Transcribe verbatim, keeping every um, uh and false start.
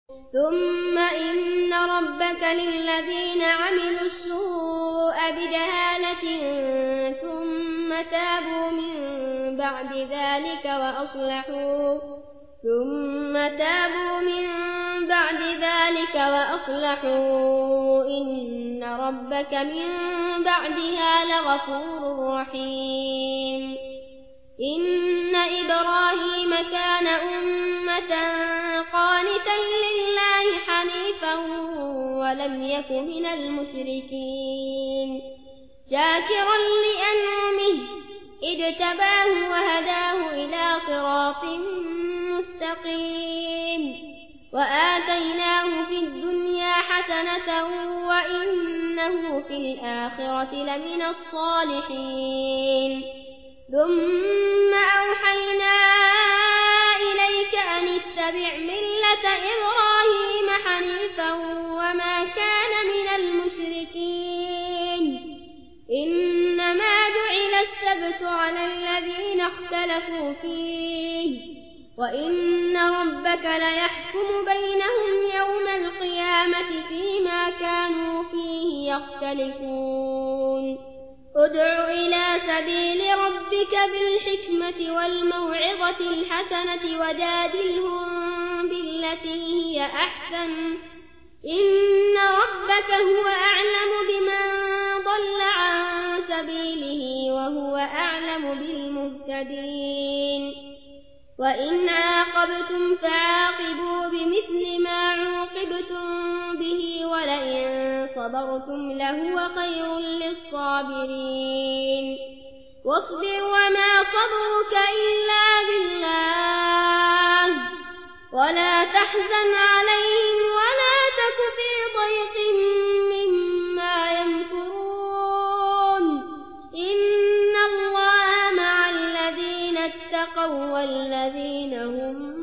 ثم إن ربك للذين عملوا السوء بجهالة ثم تابوا من بعد ذلك وأصلحوا ثم تابوا من بعد ذلك وأصلحوا إن ربك من بعدها لغفور رحيم. إن إبراهيم كان أمة قانتا لله حنيفا ولم يك من المشركين شاكرا لأنعمه اجتباه وهداه إلى صراط مستقيم وآتيناه في الدنيا حسنة وإنه في الآخرة لمن الصالحين. ثم أوحينا إليك أن اتبع ملة إبراهيم حنيفا وما كان من المشركين. إنما جعل السبت على الذين اختلفوا فيه وإن ربك ليحكم بينهم يوم القيامة فيما كانوا فيه يختلفون. ادع إلى سبيل ربك بالحكمة والموعظة الحسنة وجادلهم بالتي هي أحسن إن ربك هو أعلم بمن ضل عن سبيله وهو أعلم بالمهتدين. وإن عاقبتم فعاقبوا بمثل ما عوقبتم به ولئن صبرتم لهو خير للصابرين. واصبر وما صبرك إلا بالله ولا تحزن عليهم ولا تك في ضيق مما يمكرون. إن الله مع الذين اتقوا والذين هم